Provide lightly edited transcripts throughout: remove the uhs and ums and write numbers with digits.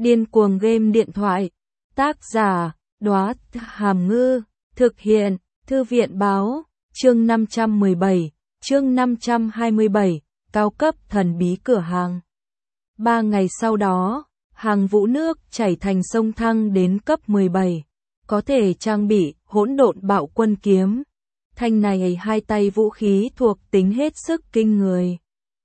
Điên cuồng game điện thoại. Tác giả, Đóa Hàm Ngư. Thực hiện, Thư viện báo. Chương 517, chương 527, cao cấp thần bí cửa hàng. 3 ngày sau đó, hàng vũ nước chảy thành sông thăng đến cấp 17. Có thể trang bị hỗn độn bạo quân kiếm. Thanh này hai tay vũ khí thuộc tính hết sức kinh người.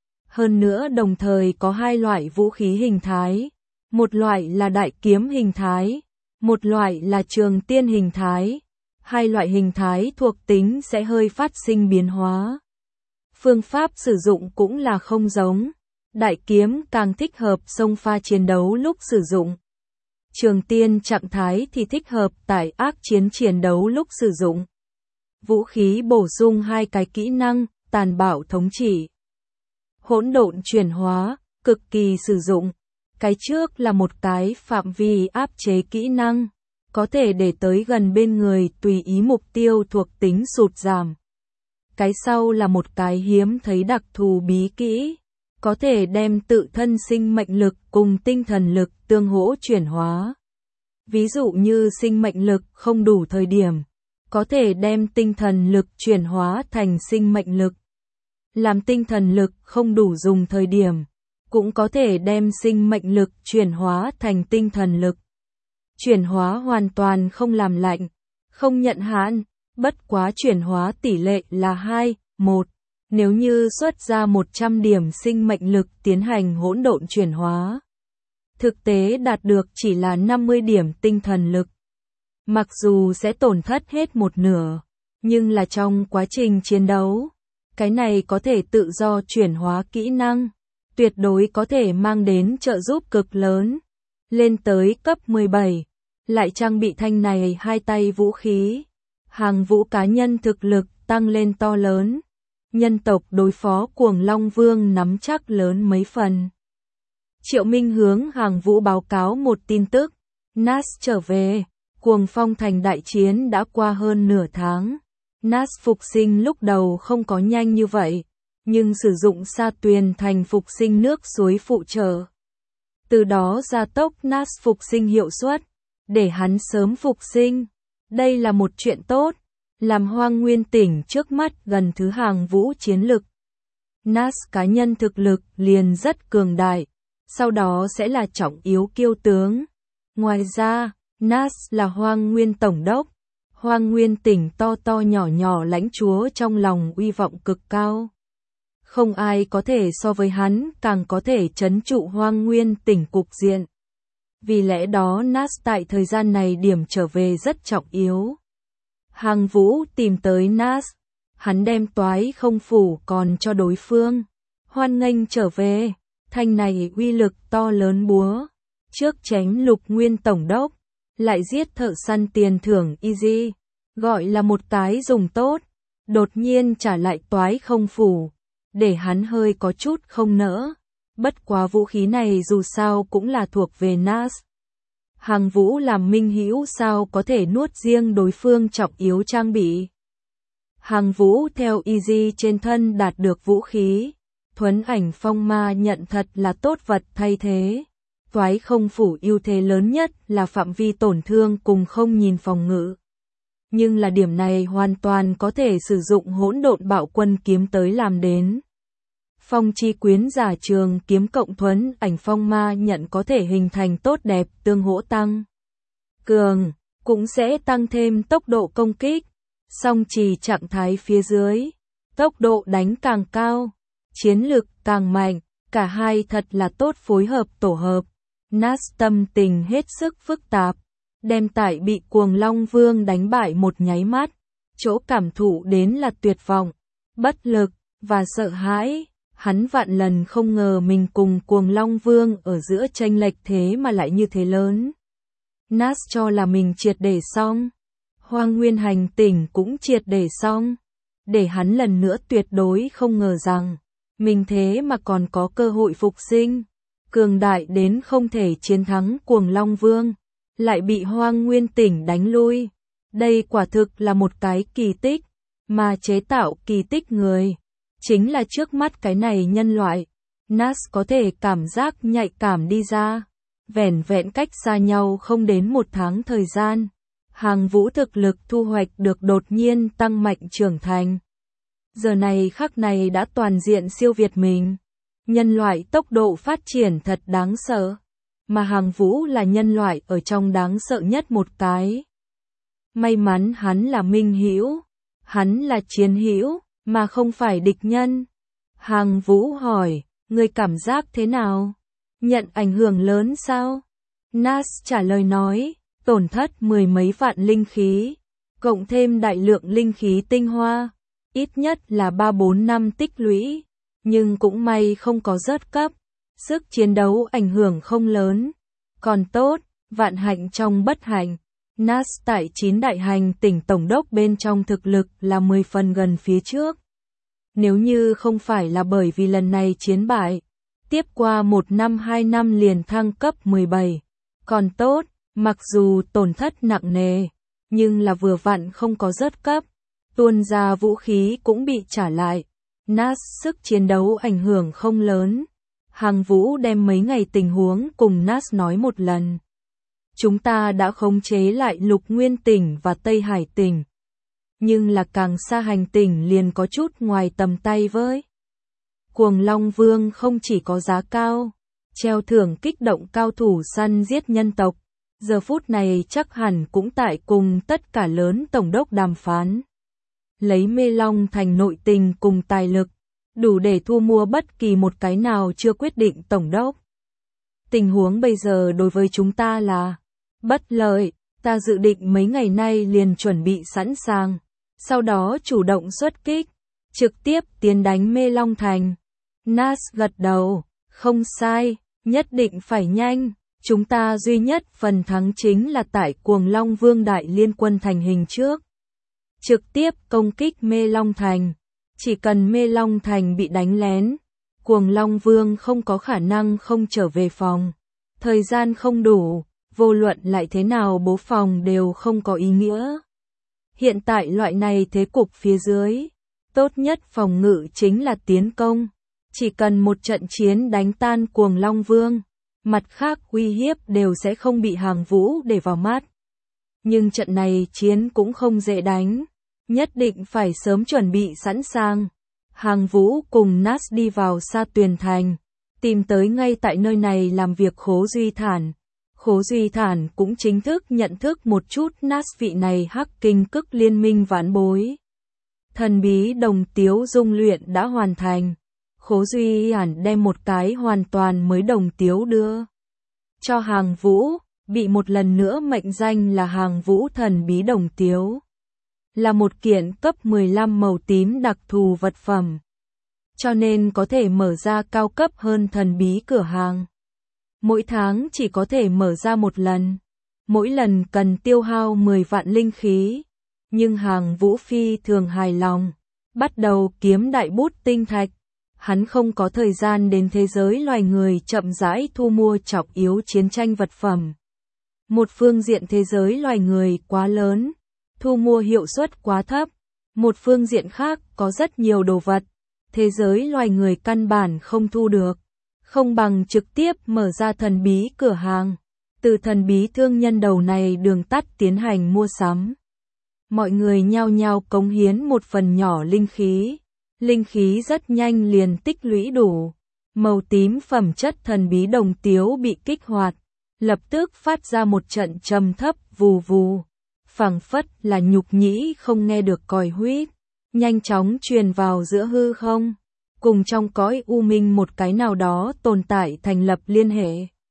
Hơn nữa đồng thời có hai loại vũ khí hình thái. Một loại là đại kiếm hình thái, một loại là trường tiên hình thái. Hai loại hình thái thuộc tính sẽ hơi phát sinh biến hóa. Phương pháp sử dụng cũng là không giống. Đại kiếm càng thích hợp xông pha chiến đấu lúc sử dụng. Trường tiên trạng thái thì thích hợp tại ác chiến đấu lúc sử dụng. Vũ khí bổ sung hai cái kỹ năng, tàn bạo thống trị. Hỗn độn chuyển hóa, cực kỳ sử dụng. Cái trước là một cái phạm vi áp chế kỹ năng, có thể để tới gần bên người tùy ý mục tiêu thuộc tính sụt giảm. Cái sau là một cái hiếm thấy đặc thù bí kỹ, có thể đem tự thân sinh mệnh lực cùng tinh thần lực tương hỗ chuyển hóa. Ví dụ như sinh mệnh lực không đủ thời điểm, có thể đem tinh thần lực chuyển hóa thành sinh mệnh lực. Làm tinh thần lực không đủ dùng thời điểm, cũng có thể đem sinh mệnh lực chuyển hóa thành tinh thần lực. Chuyển hóa hoàn toàn không làm lạnh, không nhận hạn, bất quá chuyển hóa tỷ lệ là 2:1. Nếu như xuất ra 100 điểm sinh mệnh lực tiến hành hỗn độn chuyển hóa, thực tế đạt được chỉ là 50 điểm tinh thần lực. Mặc dù sẽ tổn thất hết một nửa, nhưng là trong quá trình chiến đấu, cái này có thể tự do chuyển hóa kỹ năng, tuyệt đối có thể mang đến trợ giúp cực lớn. Lên tới cấp 17, lại trang bị thanh này hai tay vũ khí. Hàng vũ cá nhân thực lực tăng lên to lớn. Nhân tộc đối phó Cuồng Long Vương nắm chắc lớn mấy phần. Triệu Minh hướng hàng vũ báo cáo một tin tức. Nas trở về. Cuồng Phong thành đại chiến đã qua hơn nửa tháng. Nas phục sinh lúc đầu không có nhanh như vậy, nhưng sử dụng Sa Tuyền thành phục sinh nước suối phụ trợ. Từ đó gia tốc Nas phục sinh hiệu suất, để hắn sớm phục sinh. Đây là một chuyện tốt, làm Hoang Nguyên tỉnh trước mắt gần thứ hàng vũ chiến lực. Nas cá nhân thực lực liền rất cường đại, sau đó sẽ là trọng yếu kiêu tướng. Ngoài ra, Nas là Hoang Nguyên tổng đốc, Hoang Nguyên tỉnh to to nhỏ nhỏ lãnh chúa trong lòng uy vọng cực cao. Không ai có thể so với hắn, càng có thể trấn trụ Hoang Nguyên tỉnh cục diện. Vì lẽ đó Nas tại thời gian này điểm trở về rất trọng yếu. Hàng vũ tìm tới Nas, hắn đem toái không phủ còn cho đối phương. Hoan nghênh trở về, thanh này uy lực to lớn búa. Trước chém Lục Nguyên tổng đốc, lại giết thợ săn tiền thưởng easy, gọi là một cái dùng tốt. Đột nhiên trả lại toái không phủ, để hắn hơi có chút không nỡ. Bất quá vũ khí này dù sao cũng là thuộc về Nas. Hàng vũ làm minh hữu sao có thể nuốt riêng đối phương trọng yếu trang bị. Hàng vũ theo easy trên thân đạt được vũ khí. Thuấn ảnh phong ma nhận thật là tốt vật thay thế. Toái không phủ ưu thế lớn nhất là phạm vi tổn thương cùng không nhìn phòng ngự. Nhưng là điểm này hoàn toàn có thể sử dụng hỗn độn bạo quân kiếm tới làm đến. Phong chi quyến giả trường kiếm cộng thuấn ảnh phong ma nhận có thể hình thành tốt đẹp tương hỗ tăng cường, cũng sẽ tăng thêm tốc độ công kích. Song trì trạng thái phía dưới, tốc độ đánh càng cao, chiến lực càng mạnh, cả hai thật là tốt phối hợp tổ hợp. Nas tâm tình hết sức phức tạp, đem tại bị Cuồng Long Vương đánh bại một nháy mắt, chỗ cảm thụ đến là tuyệt vọng, bất lực và sợ hãi. Hắn vạn lần không ngờ mình cùng Cuồng Long Vương ở giữa chênh lệch thế mà lại như thế lớn. Nas cho là mình triệt để xong, Hoang Nguyên hành tỉnh cũng triệt để xong, để hắn lần nữa tuyệt đối không ngờ rằng mình thế mà còn có cơ hội phục sinh, cường đại đến không thể chiến thắng Cuồng Long Vương, lại bị Hoang Nguyên tỉnh đánh lui. Đây quả thực là một cái kỳ tích, mà chế tạo kỳ tích người chính là trước mắt cái này nhân loại. Nas có thể cảm giác nhạy cảm đi ra. vẻn vẹn cách xa nhau không đến 1 tháng thời gian. Hàng Vũ thực lực thu hoạch được đột nhiên tăng mạnh trưởng thành. Giờ này khắc này đã toàn diện siêu việt mình. Nhân loại tốc độ phát triển thật đáng sợ. Mà Hàng Vũ là nhân loại ở trong đáng sợ nhất một cái. May mắn hắn là minh hữu, hắn là chiến hữu, mà không phải địch nhân. Hàng Vũ hỏi, ngươi cảm giác thế nào? Nhận ảnh hưởng lớn sao? Nas trả lời nói, tổn thất 10 mấy vạn linh khí, cộng thêm đại lượng linh khí tinh hoa, ít nhất là 3-4 năm tích lũy, nhưng cũng may không có rớt cấp, sức chiến đấu ảnh hưởng không lớn. Còn tốt, vạn hạnh trong bất hạnh. Nas tại 9 đại hành tỉnh tổng đốc bên trong thực lực là 10 phần gần phía trước. Nếu như không phải là bởi vì lần này chiến bại, tiếp qua 1 năm 2 năm liền thăng cấp 17. Còn tốt, mặc dù tổn thất nặng nề, nhưng là vừa vặn không có rớt cấp, tuôn ra vũ khí cũng bị trả lại. Nas sức chiến đấu ảnh hưởng không lớn. Hàng Vũ đem mấy ngày tình huống cùng Nas nói một lần. Chúng ta đã khống chế lại Lục Nguyên tỉnh và Tây Hải tỉnh. Nhưng là càng xa hành tỉnh liền có chút ngoài tầm tay với. Cuồng Long Vương không chỉ có giá cao, treo thưởng kích động cao thủ săn giết nhân tộc. Giờ phút này chắc hẳn cũng tại cùng tất cả lớn tổng đốc đàm phán. Lấy Mê Long thành nội tình cùng tài lực, đủ để thu mua bất kỳ một cái nào chưa quyết định tổng đốc. Tình huống bây giờ đối với chúng ta là bất lợi, ta dự định mấy ngày nay liền chuẩn bị sẵn sàng, sau đó chủ động xuất kích, trực tiếp tiến đánh Mê Long thành. Nas gật đầu, không sai, nhất định phải nhanh, chúng ta duy nhất phần thắng chính là tại Cuồng Long Vương đại liên quân thành hình trước. Trực tiếp công kích Mê Long thành, chỉ cần Mê Long thành bị đánh lén, Cuồng Long Vương không có khả năng không trở về phòng. Thời gian không đủ, vô luận lại thế nào bố phòng đều không có ý nghĩa. Hiện tại loại này thế cục phía dưới, tốt nhất phòng ngự chính là tiến công. Chỉ cần một trận chiến đánh tan Cuồng Long Vương, mặt khác uy hiếp đều sẽ không bị Hàng Vũ để vào mắt. Nhưng trận này chiến cũng không dễ đánh, nhất định phải sớm chuẩn bị sẵn sàng. Hàng Vũ cùng Nas đi vào Sa Tuyền Thành, tìm tới ngay tại nơi này làm việc Khố Duy Thản. Khố Duy Thản cũng chính thức nhận thức một chút Nas vị này Hắc Kinh Cức liên minh vãn bối. Thần bí đồng tiếu dung luyện đã hoàn thành. Khố Duy Thản đem một cái hoàn toàn mới đồng tiếu đưa cho Hàng Vũ, bị một lần nữa mệnh danh là Hàng Vũ thần bí đồng tiếu. Là một kiện cấp 15 màu tím đặc thù vật phẩm. Cho nên có thể mở ra cao cấp hơn thần bí cửa hàng. Mỗi tháng chỉ có thể mở ra một lần. Mỗi lần cần tiêu hao 10 vạn linh khí. Nhưng Hàng Vũ phi thường hài lòng. Bắt đầu kiếm đại bút tinh thạch. Hắn không có thời gian đến thế giới loài người chậm rãi thu mua trọng yếu chiến tranh vật phẩm. Một phương diện thế giới loài người quá lớn, thu mua hiệu suất quá thấp. Một phương diện khác có rất nhiều đồ vật, thế giới loài người căn bản không thu được. Không bằng trực tiếp mở ra thần bí cửa hàng, từ thần bí thương nhân đầu này đường tắt tiến hành mua sắm. Mọi người nhao nhao cống hiến một phần nhỏ linh khí. Linh khí rất nhanh liền tích lũy đủ. Màu tím phẩm chất thần bí đồng tiếu bị kích hoạt, lập tức phát ra một trận trầm thấp vù vù. Phảng phất là nhục nhĩ không nghe được còi huýt, nhanh chóng truyền vào giữa hư không, cùng trong cõi u minh một cái nào đó tồn tại thành lập liên hệ.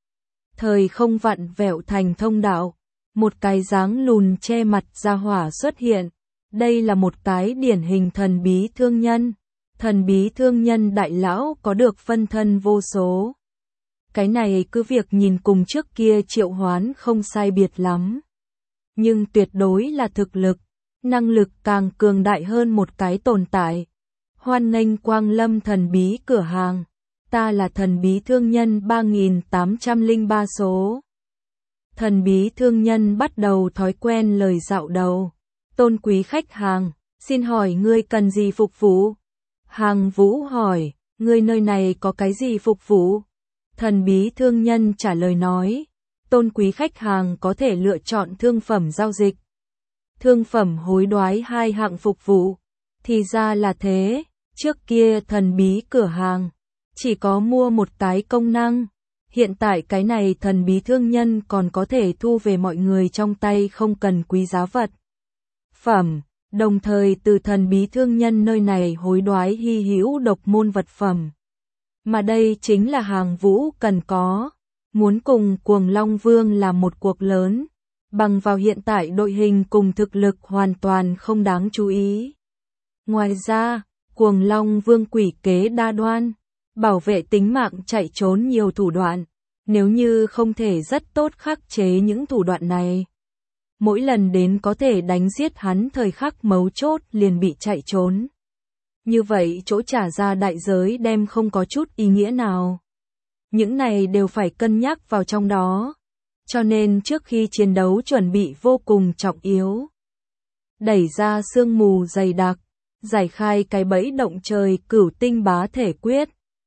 Thời không vặn vẹo thành thông đạo, một cái dáng lùn che mặt ra hỏa xuất hiện. Đây là một cái điển hình thần bí thương nhân. Thần bí thương nhân đại lão có được phân thân vô số. Cái này cứ việc nhìn cùng trước kia triệu hoán không sai biệt lắm. Nhưng tuyệt đối là thực lực, năng lực càng cường đại hơn một cái tồn tại. Hoan nghênh quang lâm thần bí cửa hàng. Ta là thần bí thương nhân 3803 số. Thần bí thương nhân bắt đầu thói quen lời dạo đầu. Tôn quý khách hàng, xin hỏi ngươi cần gì phục vụ? Hàng Vũ hỏi, ngươi nơi này có cái gì phục vụ? Thần bí thương nhân trả lời nói, tôn quý khách hàng có thể lựa chọn thương phẩm giao dịch. Thương phẩm hối đoái 2 hạng phục vụ. Thì ra là thế, trước kia thần bí cửa hàng chỉ có mua một cái công năng. Hiện tại cái này thần bí thương nhân còn có thể thu về mọi người trong tay không cần quý giá vật phẩm, đồng thời từ thần bí thương nhân nơi này hối đoái hy hữu độc môn vật phẩm. Mà đây chính là hàng Vũ cần có. Muốn cùng Cuồng Long Vương làm một cuộc lớn, bằng vào hiện tại đội hình cùng thực lực hoàn toàn không đáng chú ý. Ngoài ra, Cuồng Long Vương quỷ kế đa đoan, bảo vệ tính mạng chạy trốn nhiều thủ đoạn, nếu như không thể rất tốt khắc chế những thủ đoạn này. Mỗi lần đến có thể đánh giết hắn thời khắc mấu chốt liền bị chạy trốn. Như vậy chỗ trả ra đại giới đem không có chút ý nghĩa nào. Những này đều phải cân nhắc vào trong đó. Cho nên trước khi chiến đấu chuẩn bị vô cùng trọng yếu. Đẩy ra sương mù dày đặc, giải khai cái bẫy động trời Cửu Tinh Bá Thể Quyết.